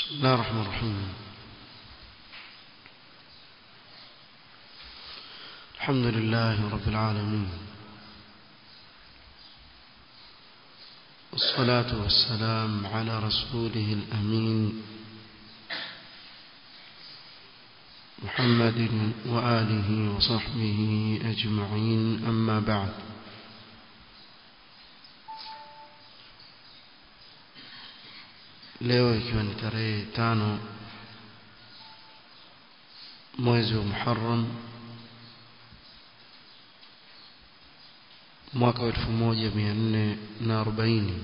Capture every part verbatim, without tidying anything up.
بسم الله الرحمن الرحيم. الحمد لله رب العالمين، والصلاة والسلام على رسوله الأمين محمد وآله وصحبه أجمعين، أما بعد. leo ikiwa ni tarehe tano mwezi wa Muharram mwaka wa elfu moja mia nne na arobaini,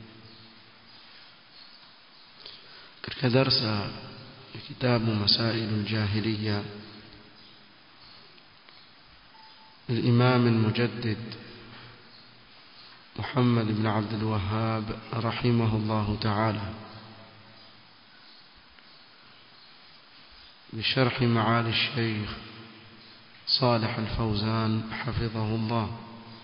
katika darasa ya kitabu Masailu al-Jahiliya للإمام المجدد محمد بن عبد الوهاب رحمه الله تعالى، بشرح معالي الشيخ صالح الفوزان حفظه الله.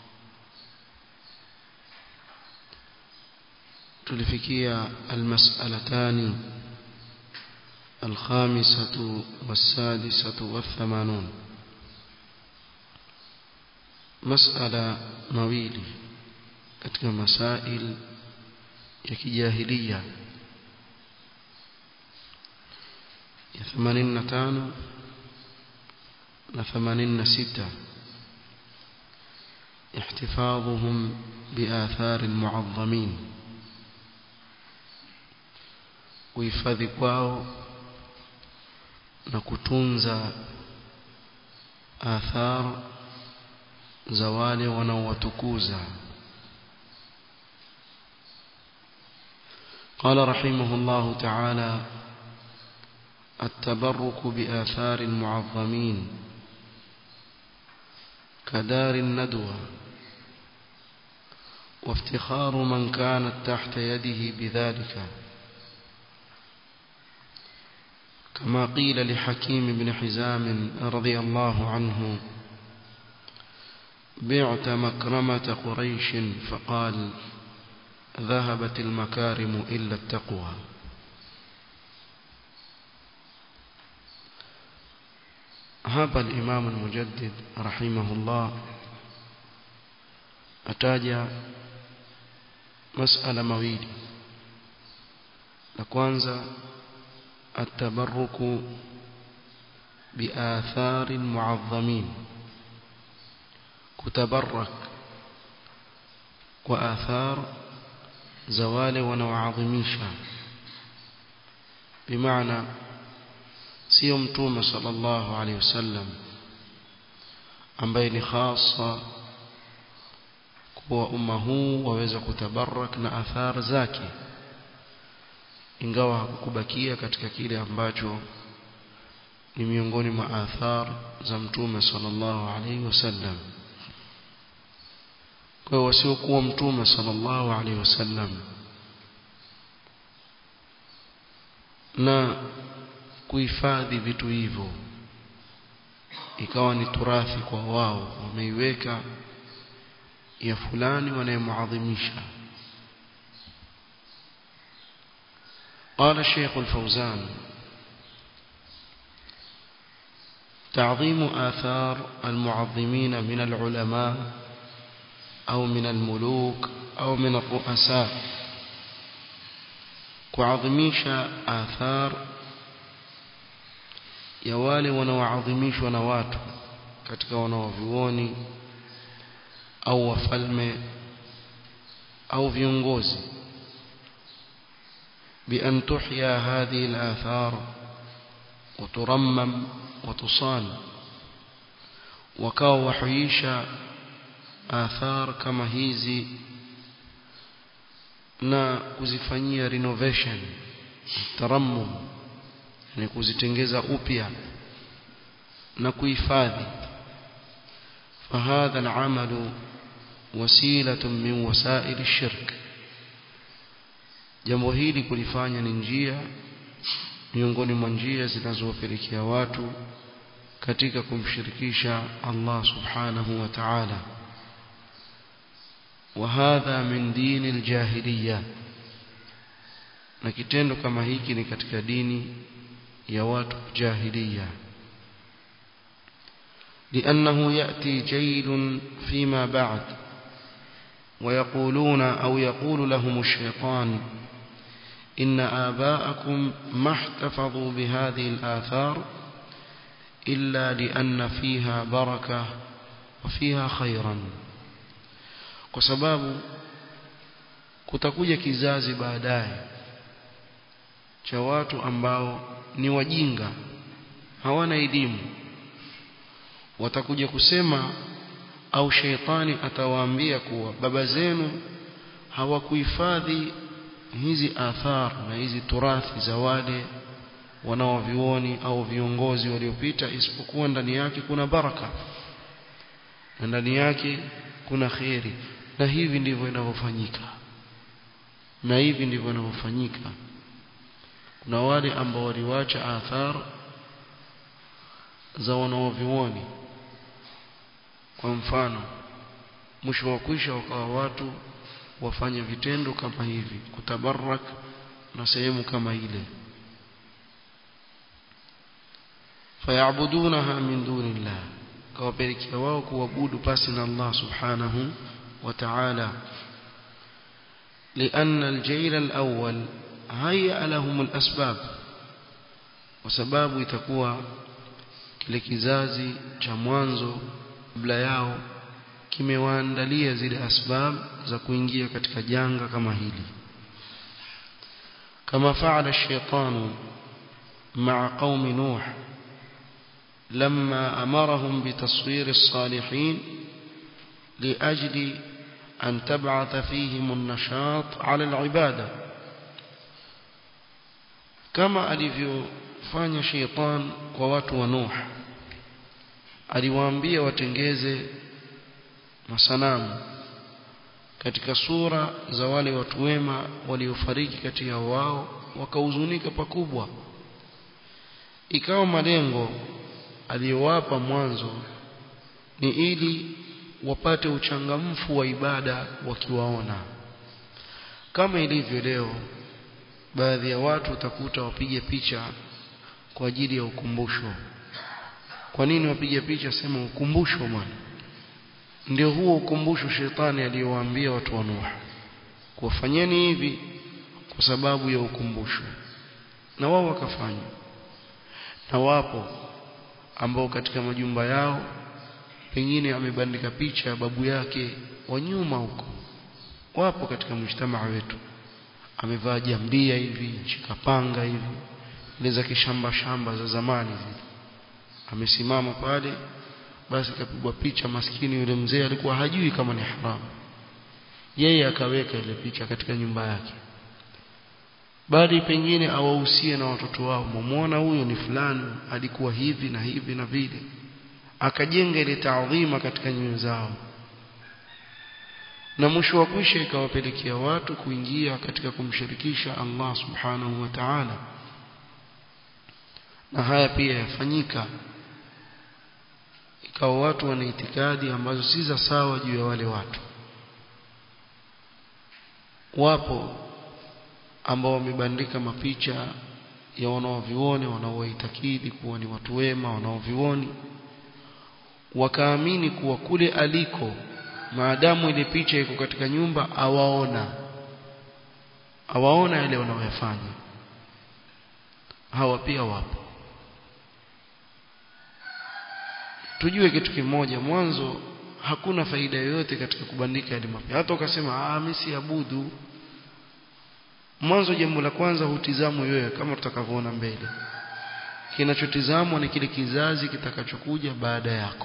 تلفكية المسألتان الخامسة والسادسة والثمانون، مسألة مويلي katika masail ya kijahiliya ya themanini na tano na themanini na sita. احتفاظهم بآثار المعظمين، kuhifadhi kwao na kutunza athar za wale wanaowatukuza. قال رحمه الله تعالى: التبرك بآثار المعظمين كدار الندوة، وافتخار من كانت تحت يده بذلك، كما قيل لحكيم بن حزام رضي الله عنه: بعت مكرمة قريش، فقال: ذهبت المكارم إلا التقوى. هذا الإمام المجدد رحمه الله أتاجى مسألة مويلة. لكوانزا التبرك بآثار المعظمين، كتبرك وآثار زوال ونوعظميشا، بمعنى sio mtume sallallahu alayhi wasallam ambaye ni khasa kwa umma huu waweza kutabarak na athar zake, ingawa hakukubakia katika kile ambacho ni miongoni mwa athar za mtume sallallahu alayhi wasallam. kwa wasiokuwa mtume sallallahu alayhi wasallam na kuhifadhi vitu hivyo ikawa ni turathi kwa wao, wameiweka ya fulani wanayemuadhimisha. قال الشيخ الفوزان: تعظيم آثار المعظمين من العلماء أو من الملوك أو من الرؤساء، كعظميش آثار ya wale wanaoadhimishwa na watu katika wanaovioni au wafalme au viongozi, bi an tuhya hadhihi al-athar wa turammam wa tusan, wakao wahuisha athar kama hizi na kuzifanyia renovation, tarammum, ni kuzitengeza upya na kuhifadhi. فهذا العمل وسيلة من وسائل الشرك، jambo hili kulifanya ni njia miongoni mwa njia zinazowapelekea watu katika kumshirikisha Allah subhanahu wa ta'ala. وهذا من دين الجاهلية، na kitendo kama hiki ni katika dini ya watu jahiliya. لأنه يأتي جيل فيما بعد ويقولون أو يقول لهم الشيطان إن آباءكم ما احتفظوا بهذه الآثار إلا لأن فيها بركة وفيها خيرا. kwa sababu kutakuja kizazi baadaye cha watu ambao ni wajinga, hawana elimu, watakuja kusema au sheitani atawaambia kuwa baba zenu hawakuhifadhi hizi athar na hizi turathi za wale wanaovioni au viongozi waliopita, isipokuwa ndani yake kuna baraka na ndani yake kuna khairi. Na hivi ndivyo inavyofanyika, na hivi ndivyo inavyofanyika. Kuna wale ambao waliwacha athar za wanaovioni, kwa mfano mwisho wa kuisha wakawa watu wafanya vitendo kama hivi, kutabarak na sehemu kama ile. fayabudunaha min dunillah, kawapelekea wao kuabudu pasi na Allah subhanahu wa ta'ala. لأن الجيل الأول هيأ لهم الأسباب, وسباب itakuwa kile kizazi cha mwanzo kabla yao kimewaandalia zile asbab za kuingia katika janga kama hili. kama faala ash-shaytanu ma'a qaumi nuh lamma amarahum bitaswir as-salihin liajli an tab'atha fihim an-nashat 'ala al-ibada, kama alivyofanya shaytan kwa watu wa Nuh. Aliwaambia watengeze masanamu katika sura za wale watu wema waliofariki kati ya wao, wakahuzunika pakubwa. Ikawa malengo aliyowapa mwanzo ni ili wapate uchangamfu wa ibada wakiwaona. Kama ilivyo leo, baadhi ya watu utakuta wapige picha kwa ajili ya ukumbusho. Kwa nini wapige picha? Sema ukumbusho bwana. Ndio huo ukumbusho shetani aliyowaambia watu wa Nuh, kuwafanyeni hivi kwa sababu ya ukumbusho, na wao wakafanya. Na wapo ambao katika majumba yao pengine amebandika picha ya babu yake wa nyuma huko. Wapo katika mjtamaa wetu, amevaa jambia hivi, shikapanga hivi, ile za kishamba shamba za zamani zile, amesimama pale, basi kapigwa picha. Maskini yule mzee alikuwa hajui kama ni haramu, yeye akaweka ile picha katika nyumba yake, bali pengine awahusie na watoto wao, muone huyo ni fulani alikuwa hivi na hivi na vile, akajenga ile taadhima katika nyoyo zao. Na mwisho wa kwisha ikawapelekea watu kuingia katika kumshirikisha Allah subhanahu wa ta'ala. Na haya pia yafanyika, ikawa watu wana itikadi ambazo si za sawa juu ya wale watu. Wapo ambao wamebandika mapicha ya wanaovioni wanaoitakidi kuwa ni watu wema wanaovioni, wakaamini kuwa kule aliko, maadamu ile picha iko katika nyumba, awaona awaona ile wanaoyafanya. Hawa pia wapo. Tujue kitu kimoja, mwanzo hakuna faida yoyote katika kubandika ile mapicha. Hata ukasema ah mimi siabudu, mwanzo jambo la kwanza hutizamwa wewe, kama tutakavyoona mbele. Kinachotizamwa ni kile kizazi kitakachokuja baada yako.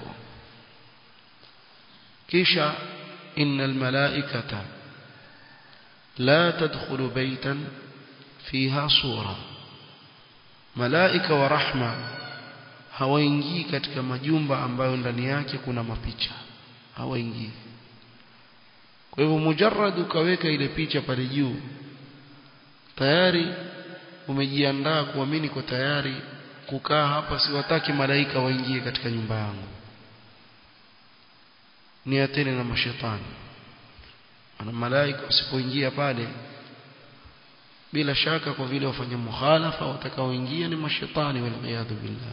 Kisha innal malaikata la tadkhulu baytan fiha sura, malaika wa rahma hawaingii katika majumba ambayo ndani yake kuna mapicha, hawaingii. Kwa hivyo mujarrad ukaweka ile picha pale juu, tayari umejiandaa kuamini kwa tayari kukaa hapa, siwataki malaika waingie katika nyumba yangu. Ni atene na mashetani. Ana malaika usipoingia pale, bila shaka kwa vile wafanya mukhalafa watakaoingia ni mashaitani waliyadhu billah.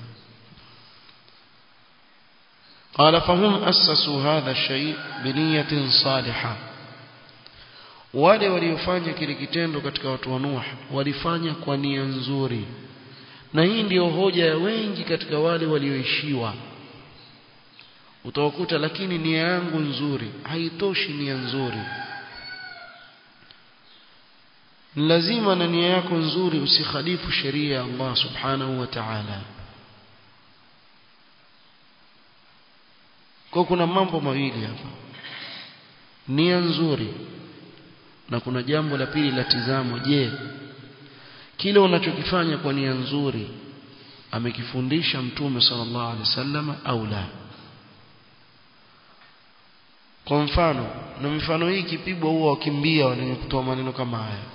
قال فهم أسسوا هذا الشيء بنية صالحة. wale waliofanya kile kitendo katika watu wa Nuh walifanya kwa nia nzuri, na hii ndio hoja ya wengi katika wale walioishiwa. Utawakuta lakini nia yangu nzuri, haitoshi nia nzuri, lazima na nia yako nzuri usikhalifu sheria ya Allah subhanahu wa ta'ala. Kwa kuna mambo mawili hapa, nia nzuri, na kuna jambo la pili la tizamo. Je, kile unachokifanya kwa nia nzuri amekifundisha Mtume sallallahu alaihi wasallam au la? Kwa mfano, na mifano hii kipigwa huwa wakimbia wenye kutoa maneno kama haya.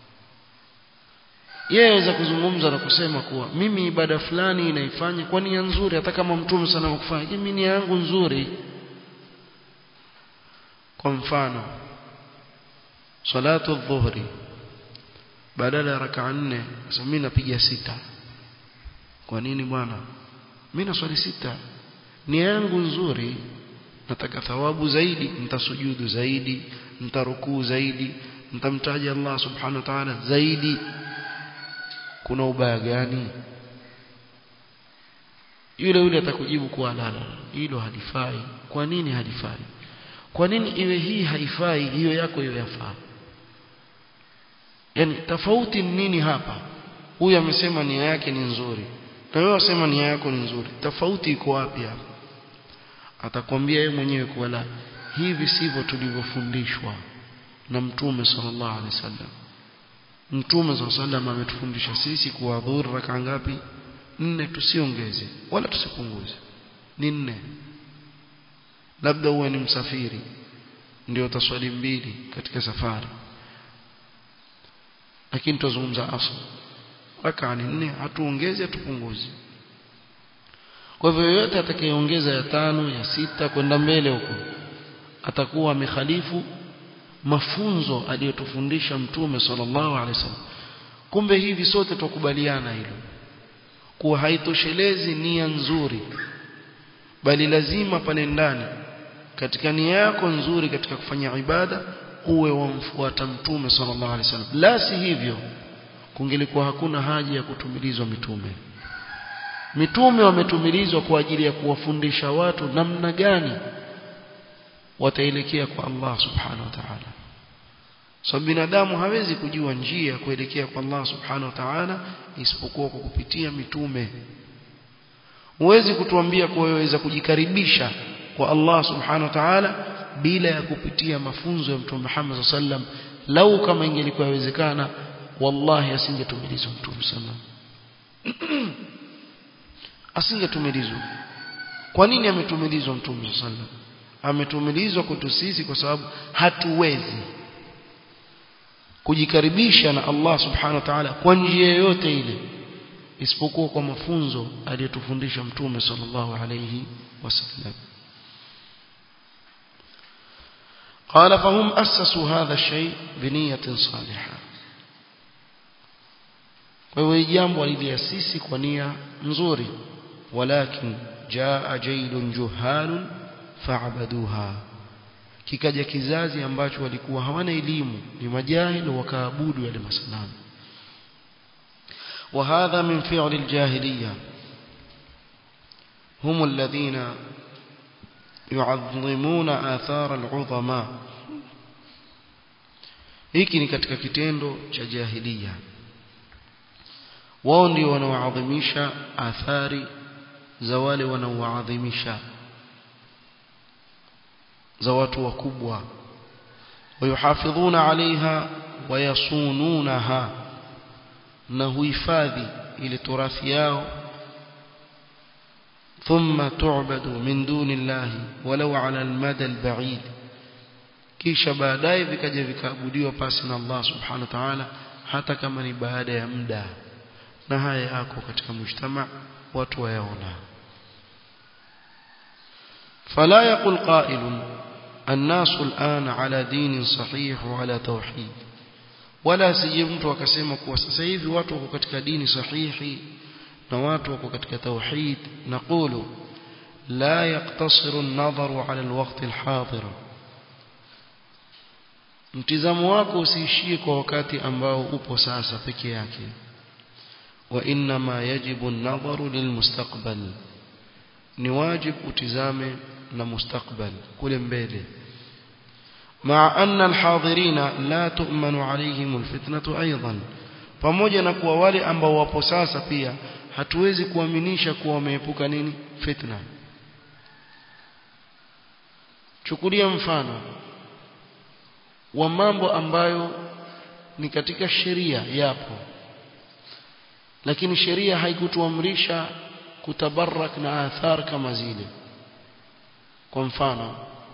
Yeye aweza kuzungumza na kusema kuwa mimi ibada fulani inaifanya kwa nia nzuri, hata kama Mtume sana kufanya, mimi nia yangu nzuri. Kwa mfano, salatu adh-dhuhri badala ya rak'a nne sasa mimi napiga sita. Kwa nini bwana? Mimi naswali sita, nia yangu nzuri, nataka thawabu zaidi, nitasujudu zaidi, nitarukuu zaidi, nitamtaja Allah subhanahu wa ta'ala zaidi. Kuna ubaya gani? Yule yule atakujibu kuwa la la, hilo halifai. Kwa nini halifai? Kwa nini iwe hii haifai, hiyo yako hiyo yafaa? Yani tofauti ni nini hapa? Huyu amesema nia yake ni nzuri, na wewe unasema nia yako ni nzuri. Tofauti iko wapi hapa? Atakwambia yeye mwenyewe kuwa la, hivi sivyo tulivyofundishwa na Mtume sallallahu alaihi wasallam. Mtume sallallahu alaihi wasallam ametufundisha sisi kuadhuru raka ngapi? Nne, tusiongeze wala tusipunguze, ni nne. Labda uwe ni msafiri ndio utaswali mbili katika safari, lakini tuzungumza asl raka nne, hatuongeze hatupunguze. Kwa hivyo yote atakayeongeza ya tano ya sita kwenda mbele huko atakuwa amekhalifu mafunzo aliyotufundisha Mtume sallallahu alaihi wasallam. Kumbe hivi sote tukubaliana hilo, kuwa haitoshelezi nia nzuri, bali lazima pale ndani katika nia yako nzuri katika kufanya ibada uwe wamfuata Mtume sallallahu alaihi wasallam. La si hivyo kungelikuwa hakuna haja ya kutumilizwa mitume. Mitume wametumilizwa kwa ajili ya kuwafundisha watu namna gani wataelekea kwa Allah subhanahu wa ta'ala. So binadamu hawezi kujua njia ya kuelekea kwa Allah subhanahu wa ta'ala isipokuwa kwa kupitia mitume. Huwezi kutuambia kwa waweza kujikaribisha kwa Allah subhanahu wa ta'ala bila ya kupitia mafunzo ya Mtume Muhammad sallallahu alaihi wasallam. Lau kama ingelikuwa inawezekana, wallahi asingetumilizwa Mtume sallallahu alaihi wasallam. Asingetumilizwa. Kwa nini ametumilizwa Mtume sallallahu alaihi wasallam? Ametumilizwa kwetu sisi kwa sababu hatuwezi kujikaribisha na Allah subhanahu wa ta'ala kwa njia yoyote ile isipokuwa kwa mafunzo aliyotufundisha Mtume sallallahu alayhi wasallam. قال فهم أسسوا هذا الشيء بنية صالحة. وهو jambo aliliasisi kwa nia nzuri, walakin jaa jailun juhalun fa'abaduha. Kikaja kizazi ambacho walikuwa hawana elimu, ni majahili, wakaabudu yale masanamu. وهذا من فعل الجاهلية، هم الذين يعظمون آثار العظماء. hiki ni katika kitendo cha jahiliya, wao ndio wanaoadhimisha athari za wale wanaoadhimisha za watu wakubwa, wayuhafidhuna alaiha wayasununaha, na huhifadhi ile turathi yao. thumma tu'badu min duni llahi walau ala almada alba'id, kisha baadaye vikaja vikaabudiwa pasi na Allah subhanahu wa ta'ala hata kama ni baada ya muda. Na haya yako katika mujtama, watu wayaona. fala yaqul qa'ilun الناس الآن على دين صحيح وعلى توحيد. wala asije mtu akasema kuwa sasa hivi watu wako katika dini sahihi na watu wako katika tauhid. Naqulu la yaqtasiru an-nadharu ala al-waqt al-hadir, mtizamo wako usiishie kwa wakati ambao upo sasa peke yake. Wa inna ma yajibu an-nadharu lil-mustaqbal, ni wajib utizame na mustakbal kule mbele. Ma'a anna al-hadirina la tu'manu alayhim al-fitnatu aidan, pamoja na kuwa wale ambao wapo sasa pia hatuwezi kuaminisha kuwa wameepuka nini fitna. Chukulia mfano wa mambo ambayo ni katika sheria yapo, lakini sheria haikutuamrisha kutabarak na athar kama zile. Kwa mfano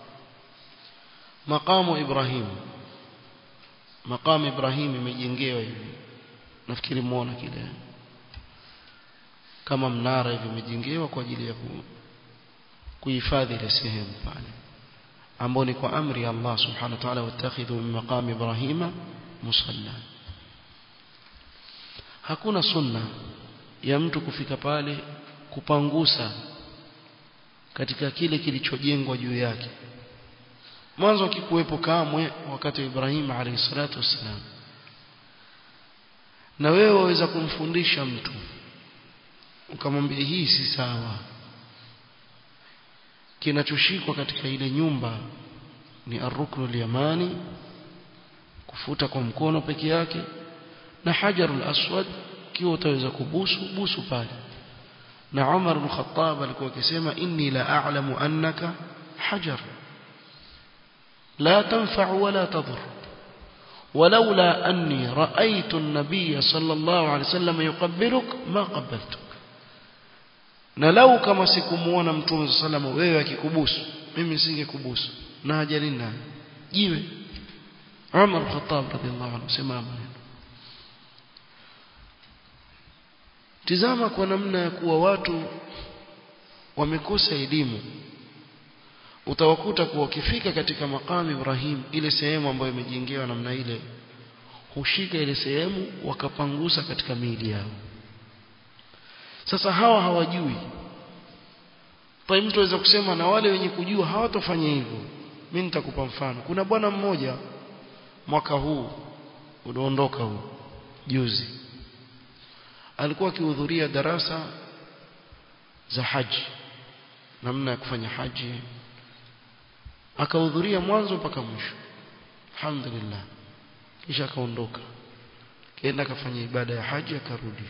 maqamu Ibrahim, maqamu Ibrahim imejengewa hivi, nafikiri muone kile kama mnara hivi imejengewa kwa ajili ya kuhifadhi ile sehemu pale, ambao ni kwa amri ya Allah subhanahu wa ta'ala, watakhidhu min maqami Ibrahima musalla. Hakuna sunna ya mtu kufika pale kupangusa katika kile kilichojengwa juu yake. Mwanzo kikuwepo kamwe wakati wa Ibrahim alayhi salatu wassalam. Na wewe waweza kumfundisha mtu ukamwambia hii si sawa, kinachoshikwa katika ile nyumba ni ar-ruknul yamani, kufuta kwa mkono peke yake, na hajarul aswad kiwa utaweza kubusu busu pale. Na Umar ibn Khattab alikuwa akisema inni la a'lamu annaka hajar la tanfa'u wa la tadur, ولولا أني رأيت النبي صلى الله عليه وسلم يقبلك ما قبلتك. na lau kama sikumuona mtume sallallahu alayhi wewe akikubusu mimi singekubusu, na hajali nani jiwe. Umar ibn Khattab radhiallahu anhu sema maneno. Tizama kwa namna ya kuwa watu wamekosa elimu, utawakuta kuwa ukifika katika maqam Ibrahim, ile sehemu ambayo imejengewa namna ile, hushika ile sehemu wakapangusa katika miili yao. Sasa hawa hawajui. Kwa mtu aweza kusema na wale wenye kujua hawatofanya hivyo. Mimi nitakupa mfano. Kuna bwana mmoja mwaka huu unaondoka huu juzi, alikuwa akihudhuria darasa za haji, namna ya kufanya haji, akahudhuria mwanzo mpaka mwisho, alhamdulillah. Kisha akaondoka, kaenda kafanya ibada ya haji, akarudi.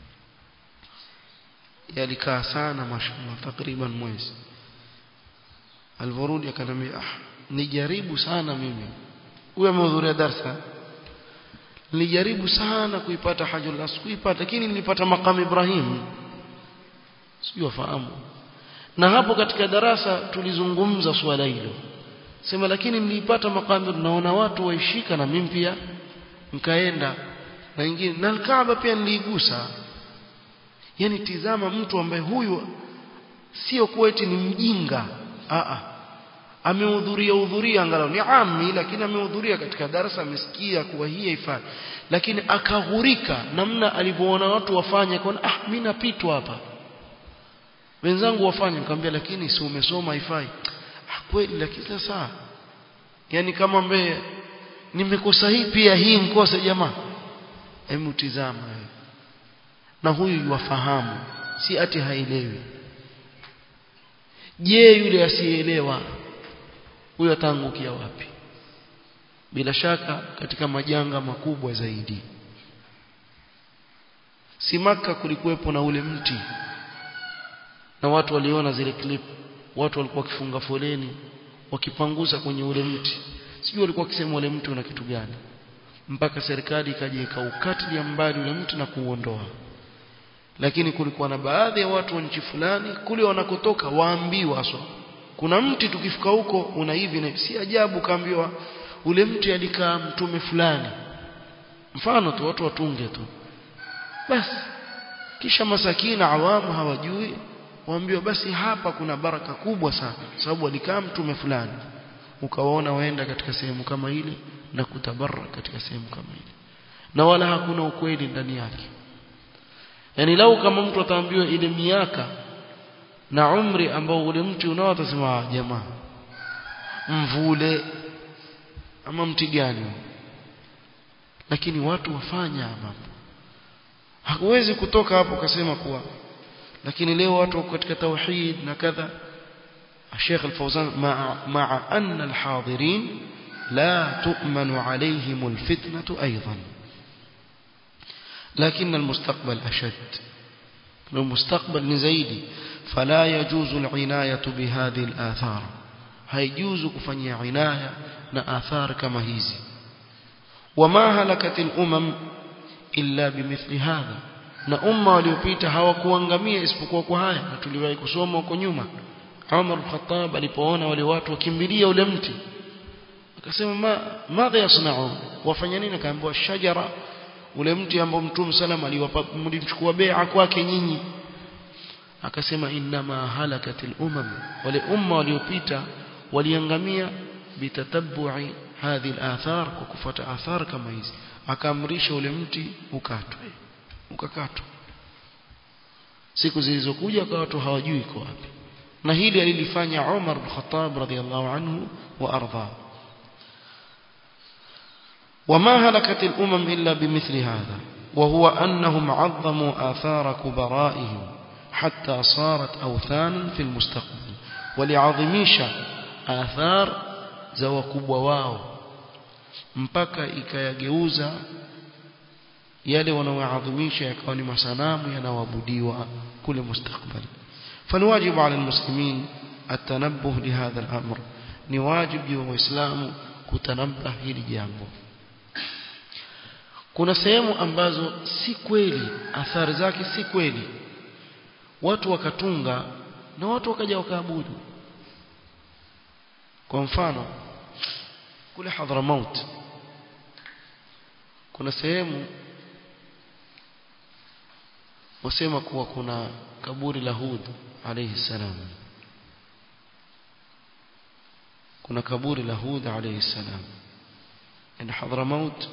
Yalikaa sana mashallah takriban mwezi. Alvorudi akanambia ah, nijaribu sana mimi, huyo amehudhuria darasa, nilijaribu sana kuipata hajjul aswad kuipata, lakini nilipata maqam Ibrahim, sio fahamu. Na hapo katika darasa tulizungumza swala hilo, sema lakini nilipata maqam, naona watu waishika na mimi pia nikaenda, na wengine na Al-Kaaba pia niligusa. Yani tizama mtu ambaye huyu sio kweti ni mjinga, a a amehudhuria hudhuria angalau ni ammi, lakini amehudhuria katika darasa, amesikia kuwa hii haifai, lakini akaghurika namna alivyoona watu wafanye, kwa ah mimi napitwa hapa wenzangu wafanye, nikamwambia lakini si umesoma haifai. Ah kweli, lakini sasa yani kama mbe nimekosa hii pia hii mkosa jamaa. Hebu tizama, na huyu yuwafahamu, si ati haelewi. Je, yule asielewa huyo ataangukia wapi? Bila shaka katika majanga makubwa zaidi. Si Makka kulikuwepo na ule mti, na watu waliona zile clip, watu walikuwa wakifunga foleni wakipangusa kwenye ule mti. Sijui walikuwa wakisema ule mti una kitu gani, mpaka serikali ikaje ikaukatilia mbali ule mti na kuuondoa. Lakini kulikuwa na baadhi ya watu wa nchi fulani kule wanakotoka waambiwa aswa kuna mti tukifika huko una hivi, na si ajabu kaambiwa ule mti alikaa mtume fulani, mfano tu watu watunge tu basi. Kisha masakina awamu hawajui, waambiwa basi hapa kuna baraka kubwa sana sababu alikaa mtume fulani, ukawaona waenda katika sehemu kama ile na kutabaraka katika sehemu kama ile. na wala hakuna ukweli ndani yake. Yani lau kama mtu ataambiwa ile miaka na umri ambao ule mti unao, atasema jamaa mvule ama mti gani, lakini watu wafanya mambo. Hakuwezi kutoka hapo kasema kuwa, lakini leo watu wako katika tauhid na kadha. Sheikh Al-Fawzan ma'a anna al-hadirin la tu'manu alayhim al-fitnatu aidan, lakin al-mustaqbal ashad, al-mustaqbal ni zaidi. Fala yajuzu al-inayatu bihadhihi al-athar, haijuzu kufanyia inaya na athar kama hizi. Wama halakat al-umam illa bimithli hadha, na umma waliopita hawakuangamia isipokuwa kwa haya. Na tuliwahi kusoma huko nyuma, Umar al-Khattab alipoona wale watu wakimbilia ule mti, akasema ma madha yasna'u, wafanya nini? Akaambiwa shajara, ule mti ambao Mtume sallam aliwapa mlichukua bai'a kwake nyinyi. Akasema inma halakatil umam, wale umma waliopita waliangamia bitatabbu'i hadhihi al-athar, kwa kufuata athar kama hizi. Akaamrisha ule mti ukatwe, ukakatwa. Siku zilizokuja kwa watu hawajui iko wapi, na hili alilifanya Umar bin Khattab radhiyallahu anhu wa arda. وما هلكت الأمم إلا بمثل هذا، وهو أنهم عظموا آثار كبرائهم حتى صارت أوثانا في المستقبل، ولعظميش آثار زو كبواو mpaka ikayageuza yale wanaoadhimisha yakawa ni masanamu yanayoabudiwa kule mustakbali. فالواجب على المسلمين التنبه لهذا الأمر، ni wajibu juu ya Waislamu kutanabah hili jambo. Kuna sehemu ambazo si kweli, athari zake si kweli, watu wakatunga na watu wakaja wakaabudu. Kwa mfano kule Hadramaut kuna sehemu wasema kuwa kuna kaburi la Hud alayhi salam, kuna kaburi la Hud alayhi salam in Hadramaut,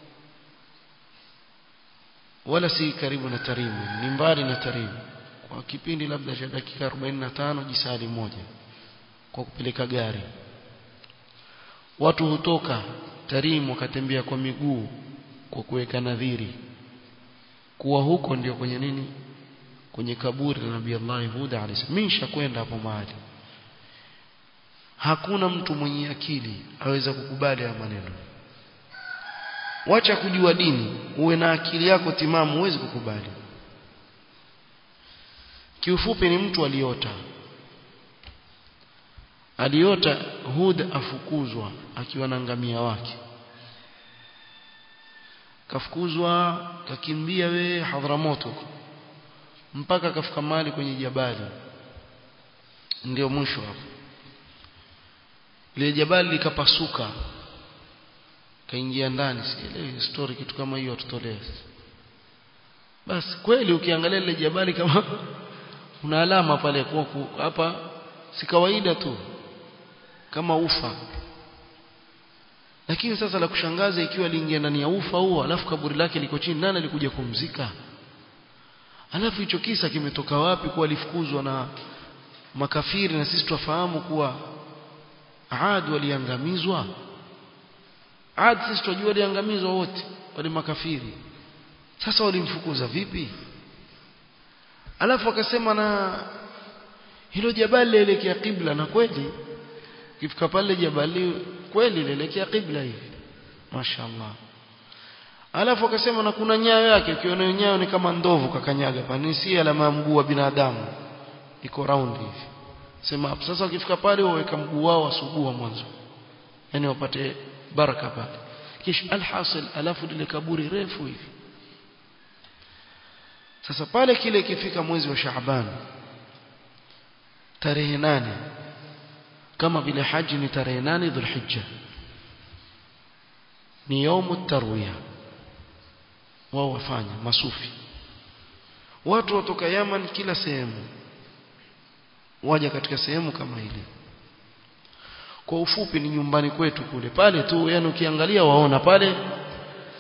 wala si karibu na Tarim, ni mbali na Tarim kwa kipindi labda cha dakika arobaini na tano jisali moja kwa kupeleka gari. Watu hutoka Tarim wakatembea kwa miguu kwa kuweka nadhiri kuwa huko ndio kwenye nini, kwenye kaburi la Nabii Allah Hud alayhi salam. Mimi nishakwenda hapo mahali, hakuna mtu mwenye akili aweza kukubali haya maneno. Wacha kujua dini, uwe na akili yako timamu, uweze kukubali. Kiufupi ni mtu aliota, aliota Hud afukuzwa akiwa na ngamia wake, kafukuzwa kakimbia we Hadramaut mpaka kafika mahali kwenye jabali, ndio mwisho hapo. Ile jabali likapasuka, kaingia ndani. Sielewi story kitu kama hiyo tutolee. Basi kweli ukiangalia ile jabali kama una alama pale kwa hapa, si kawaida tu kama ufa. Lakini sasa la kushangaza, ikiwa aliingia ndani ya ufa huo alafu kaburi lake liko chini, nani alikuja kumzika? Alafu hicho kisa kimetoka wapi kuwa alifukuzwa na makafiri, na sisi tufahamu kuwa Aad waliangamizwa. Aad sisi tunajua waliangamizwa wote, wale makafiri. Sasa walimfukuza vipi? Alafu akasema na hilo jabali lelekea kibla, na kweli kifika pale jabali kweli lelekea kibla hivi, mashaallah. Alafu akasema na kuna nyayo yake, ukiona nyayo ni kama ndovu kakanyaga pani, si alama mguu wa binadamu, iko round hivi. Sema hapo sasa ukifika pale waweka mguu wao wasugua mwanzo, yani wapate baraka pale. Kisha alhasil, alafu lile kaburi refu hivi. Sasa pale kile ikifika mwezi wa Shaaban tarehe nane, kama vile haji ni tarehe nane Dhulhijja, ni yaumu tarwiya, wao wafanya masufi. Watu watoka Yaman kila sehemu waja katika sehemu kama ile. Kwa ufupi ni nyumbani kwetu kule pale tu, yani ukiangalia waona pale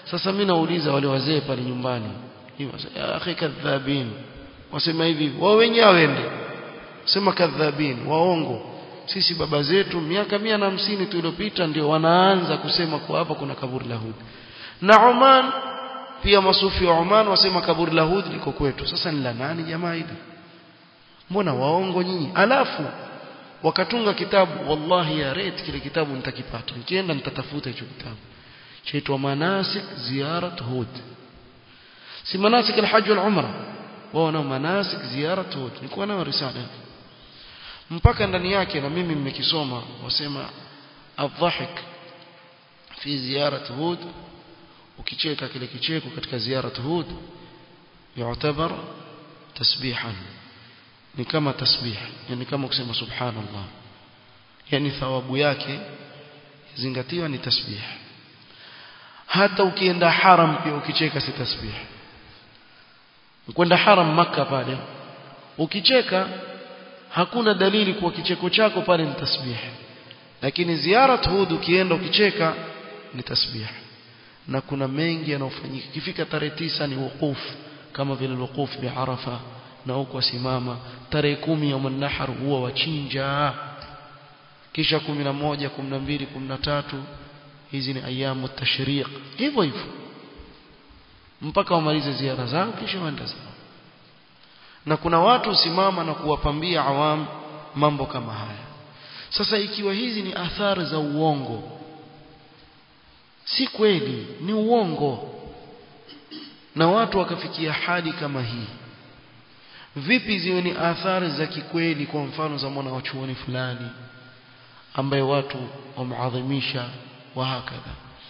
sasa mimi nauliza wale wazee pale nyumbani ya akhi kadhabin wasema hivi wao wenyewe waende sema kadhabin waongo sisi baba zetu miaka mia na hamsini tu iliyopita ndio wanaanza kusema kwa hapa kuna kaburi la Hud na Oman pia masufi wa Oman wasema kaburi la Hud liko kwetu sasa ni la nani jamaa hili mbona waongo nyinyi alafu wakatunga kitabu wallahi ya rate kile kitabu nitakipata nikienda nitatafuta hicho kitabu chaitwa manasik ziyarat Hud si manasik alhajj wal umra wao na manasik ziyarat Hud nilikuwa na risala mpaka ndani yake na mimi nimekisoma wasema adhahik fi ziyarat Hud ukicheka kile kicheko katika ziyarat Hud yu'tabar tasbihan ni kama tasbih yani kama kusema subhanallah yani thawabu yake zingatiwa ni tasbih hata ukienda haram pia ukicheka si tasbih ukwenda haram Makkah pale ukicheka hakuna dalili kwa kicheko chako pale ni tasbih lakini ziyarat Hud ukienda ukicheka ni tasbih na kuna mengi yanayofanyika kifika tarehe tisa ni wukuf kama vile wukuf bi Arafa na huko simama tarehe kumi ya Nahar huwa wachinja kisha kumi na moja, kumi na mbili, kumi na tatu hizi ni ayamu tashriq hivyo hivyo mpaka wamalize ziara zao kisha waenda zao na kuna watu usimama na kuwapambia awam mambo kama haya sasa ikiwa hizi ni athari za uongo si kweli ni uongo na watu wakafikia hadi kama hii vipi ziwe ni athari za kikweli kwa mfano za mwana wa chuoni fulani ambaye watu wamadhimisha wa hakadha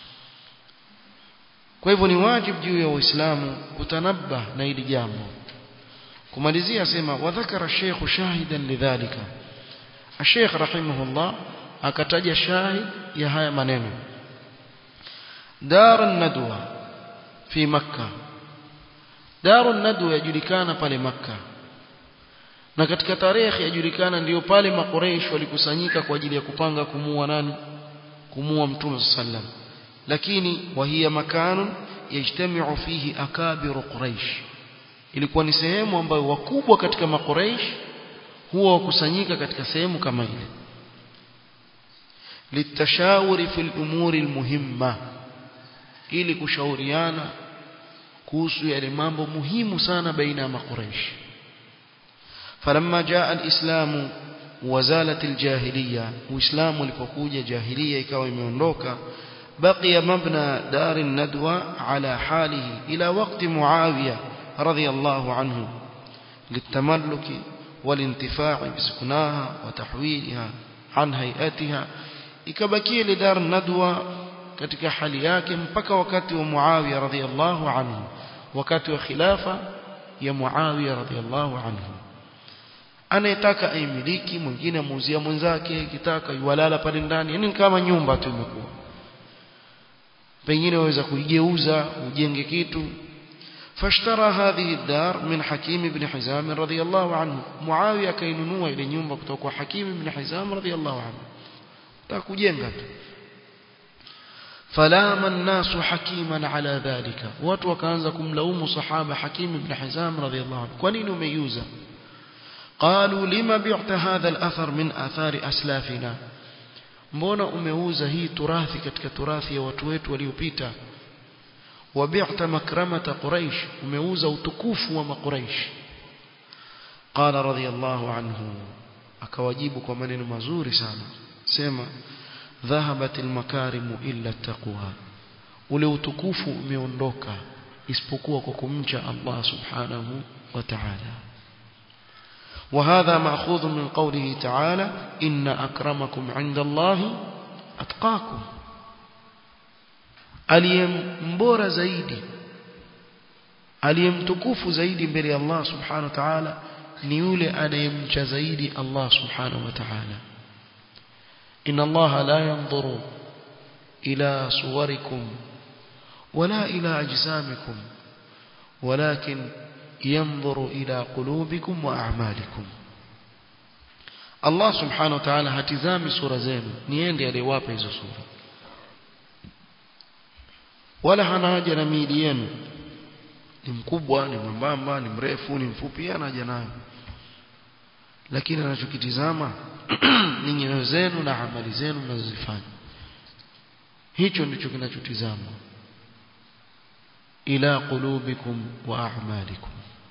kwa hivyo ni wajibu juu ya Uislamu kutanabba na hili jambo kumalizia sema wadhakara Sheikh shahidan lidhalika Sheikh rahimahullah akataja shahid ya haya maneno Dar an-Nadwa fi Makkah Dar an-Nadwa yajulikana pale Makkah na katika tarehe yajulikana ndio pale makuraish walikusanyika kwa ajili ya kupanga kumuua nani kumuua Mtume sallam lakini wahia makanun yajtami'u fihi akabiru quraish ilikuwa ni sehemu ambayo wakubwa katika makuraish huwa wakusanyika katika sehemu kama ile litashawuri fil umuri almuhimma ili kushauriana kuhusu yale mambo muhimu sana baina ya makuraish فلما جاء الإسلام وزالت الجاهلية وإسلام ulipokuja jahiliya ikawa imeondoka بقي مبنى دار الندوة على حاله إلى وقت معاوية رضي الله عنه للتملك والانتفاع بسكناها وتحويلها عن هيئتها ikabakia lidar nadwa katika hali yake mpaka wakati wa Muawiya radhiyallahu anhu wakati wa khilafa ya Muawiya radhiyallahu anhu anayetaka aimiliki mwingine amuuzia mwenzake kitaka yuwalala pale ndani yani kama nyumba tu imekuwa pengine waweza kuigeuza ujenge kitu fashtara hadhihi ad-dar min Hakim ibn Hizam radhiyallahu anhu Muawiya kainunua ile nyumba kutoka kwa Hakim ibn Hizam radhiyallahu anhu takujenga tu falama an-nasu hakiman ala dhalika watu wakaanza kumlaumu sahaba Hakim ibn Hizam radhiyallahu anhu kwa nini umeuza قالوا لما بعت هذا الأثر من آثار أسلافنا mbona umeuza hii turathi katika turathi ya watu wetu waliopita wabi'ta makramata quraish umeuza utukufu wa maquraish qala radiyallahu anhu akawajibu kwa maneno mazuri sana sema dhahabat almakarimu illa taqwa ule utukufu umeondoka isipokuwa kwa kumcha Allah subhanahu wa ta'ala وهذا مأخوذ من قوله تعالى إن أكرمكم عند الله أتقاكم aliyembora zaidi aliyemtukufu zaidi mbele ya Allah subhanahu wa ta'ala ni yule anayemcha zaidi Allah subhanahu wa ta'ala inna Allah la yanzuru ila suwarikum wala ila ajsamikum walakin ينظر إلى قلوبكم وأعمالكم الله سبحانه وتعالى hatizami sura zenu niende aliwapa hizo sura wala hana haja na miili yenu, ni mkubwa ni mwembamba ni mrefu ni mfupi, ana haja nayo, lakini anachokitizama ni nyoyo zenu na amali zenu mnazozifanya. Hicho ndicho kinachotizama. ila qulubikum wa a'malikum.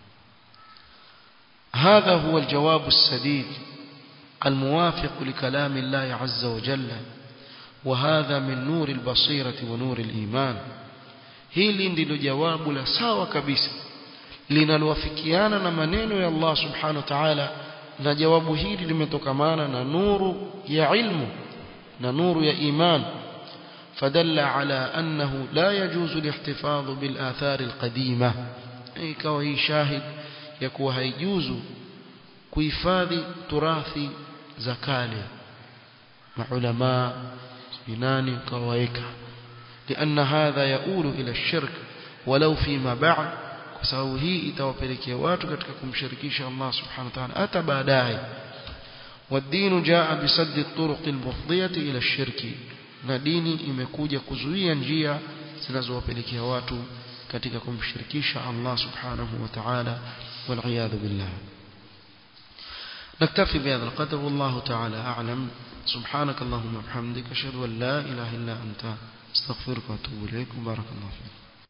هذا هو الجواب السديد الموافق لكلام الله عز وجل، وهذا من نور البصيرة ونور الإيمان. hili ndilo jawabu la sawa kabisa linalowafikiana na maneno ya Allah subhanahu wa ta'ala, na jawabu hili limetokamana na nuru ya ilmu na nuru ya iman. fadalla ala annahu la yajuzu lihtifadh bil athar al qadima, ikawa hii shahid ya kuwa haijuzu kuhifadhi turathi za kale maulama binani kawaika, لأن هذا يؤول إلى الشرك ولو فيما بعد، kwa hii itawapelekea watu katika kumshirikisha Allah subhanahu wa ta'ala hata baadaye. والدين جاء بسد الطرق المفضية إلى الشرك، na dini imekuja kuzuia njia zinazowapelekea watu katika kumshirikisha Allah subhanahu wa ta'ala, والعياذ بالله. نكتفي بهذا القدر والله تعالى أعلم. سبحانك اللهم وبحمدك أشهد أن لا إله إلا أنت استغفرك واتوب إليك. بارك الله فيك.